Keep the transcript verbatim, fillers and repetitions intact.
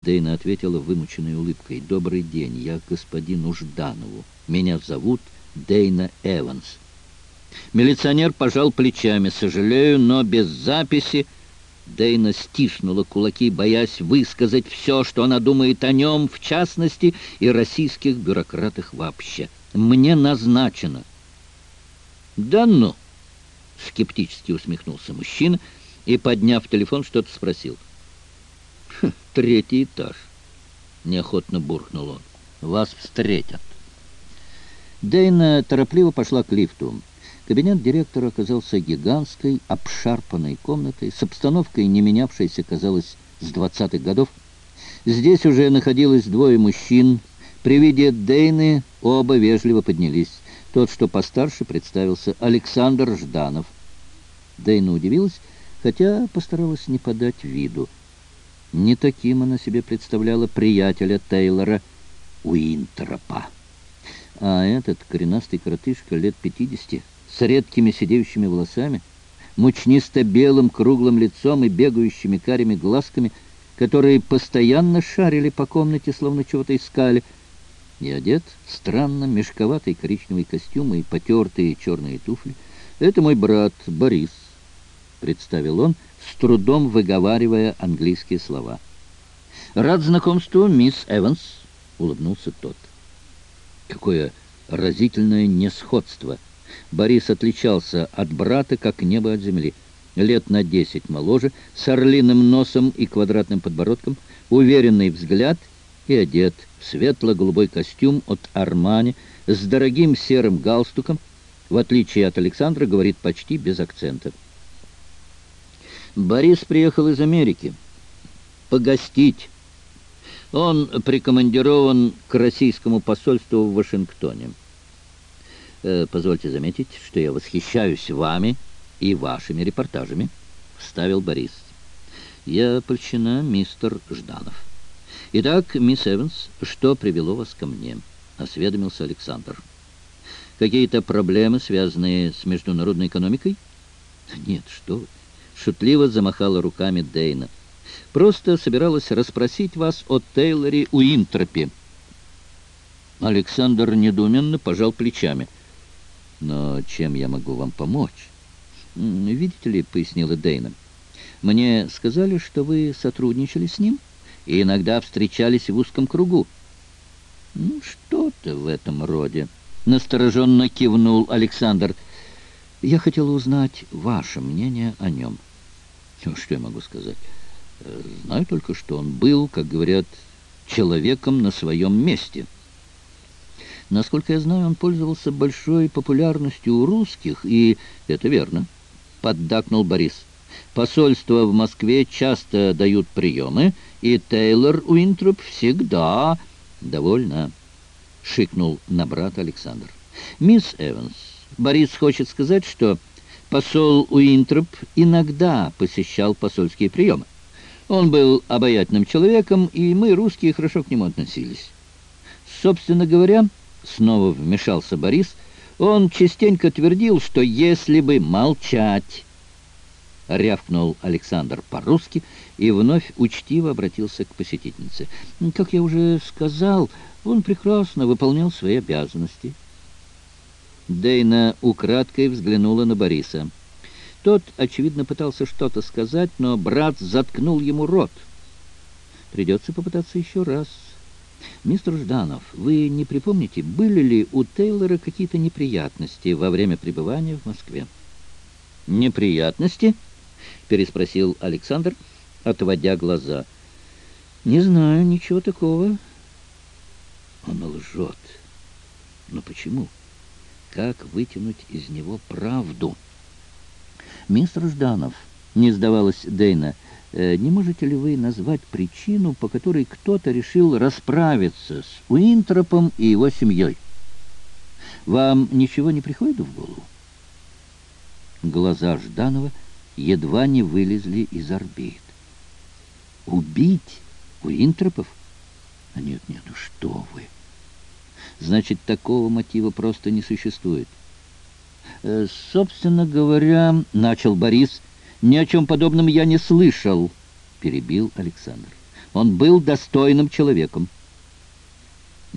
Дейна ответила вымученной улыбкой. «Добрый день, я к господину Жданову. Меня зовут Дейна Эванс». Милиционер пожал плечами. «Сожалею, но без записи». Дейна стиснула кулаки, боясь высказать все, что она думает о нем, в частности, и российских бюрократах вообще. «Мне назначено». «Да ну!» — скептически усмехнулся мужчина и, подняв телефон, что-то спросил. «Хм, третий этаж», — неохотно буркнул он. «Вас встретят». Дейна торопливо пошла к лифту. Кабинет директора оказался гигантской, обшарпанной комнатой, с обстановкой, не менявшейся, казалось, с двадцатых годов. Здесь уже находилось двое мужчин. При виде Дейны оба вежливо поднялись. Тот, что постарше, представился: Александр Жданов. Дейна удивилась, хотя постаралась не подать виду. Не таким она себе представляла приятеля Тейлора Уинтропа. А этот коренастый коротышка лет пятидесяти, с редкими сидеющими волосами, мучнисто-белым круглым лицом и бегающими карими глазками, которые постоянно шарили по комнате, словно чего-то искали, и одет в странно мешковатый коричневый костюм и потертые черные туфли. «Это мой брат Борис», — представил он, с трудом выговаривая английские слова. «Рад знакомству, мисс Эванс», — улыбнулся тот. Какое разительное несходство! Борис отличался от брата, как небо от земли. Лет на десять моложе, с орлиным носом и квадратным подбородком, уверенный взгляд и одет в светло-голубой костюм от Армани с дорогим серым галстуком. В отличие от Александра, говорит почти без акцента. Борис приехал из Америки погостить. Он прикомандирован к российскому посольству в Вашингтоне. Э, позвольте заметить, что я восхищаюсь вами и вашими репортажами, — вставил Борис. Я польщена, мистер Жданов. Итак, мисс Эванс, что привело вас ко мне? — осведомился Александр. Какие-то проблемы, связанные с международной экономикой? Нет, что вы. Шутливо замахала руками Дейна. Просто собиралась расспросить вас о Тейлоре Уинтропе. Александр недоуменно пожал плечами. «Но чем я могу вам помочь?» «Видите ли, — пояснила Дейна, — мне сказали, что вы сотрудничали с ним и иногда встречались в узком кругу». «Ну, что-то в этом роде», — настороженно кивнул Александр. «Я хотел узнать ваше мнение о нем». «Ну, что я могу сказать? Знаю только, что он был, как говорят, человеком на своем месте». Насколько я знаю, он пользовался большой популярностью у русских, и это верно, — поддакнул Борис. Посольства в Москве часто дают приемы, и Тейлор Уинтроп всегда... «Довольно», — шикнул на брата Александр. «Мисс Эванс, Борис хочет сказать, что посол Уинтроп иногда посещал посольские приемы. Он был обаятельным человеком, и мы, русские, хорошо к нему относились. Собственно говоря, — снова вмешался Борис, — он частенько твердил, что если бы молчать... Рявкнул Александр по-русски и вновь учтиво обратился к посетительнице. Как я уже сказал, он прекрасно выполнял свои обязанности. Дейна украдкой взглянула на Бориса. Тот, очевидно, пытался что-то сказать, но брат заткнул ему рот. Придется попытаться еще раз. Мистер Жданов, вы не припомните, были ли у Тейлора какие-то неприятности во время пребывания в Москве? Неприятности? Переспросил Александр, отводя глаза. Не знаю, ничего такого. Он лжет. Но почему? Как вытянуть из него правду? Мистер Жданов, не сдавалась Дейна, не можете ли вы назвать причину, по которой кто-то решил расправиться с Уинтропом и его семьей? Вам ничего не приходит в голову? Глаза Жданова едва не вылезли из орбит. Убить Уинтропов? А нет, нет, ну что вы! Значит, такого мотива просто не существует. Э, собственно говоря, начал Борис, ни о чем подобном я не слышал, перебил Александр. Он был достойным человеком.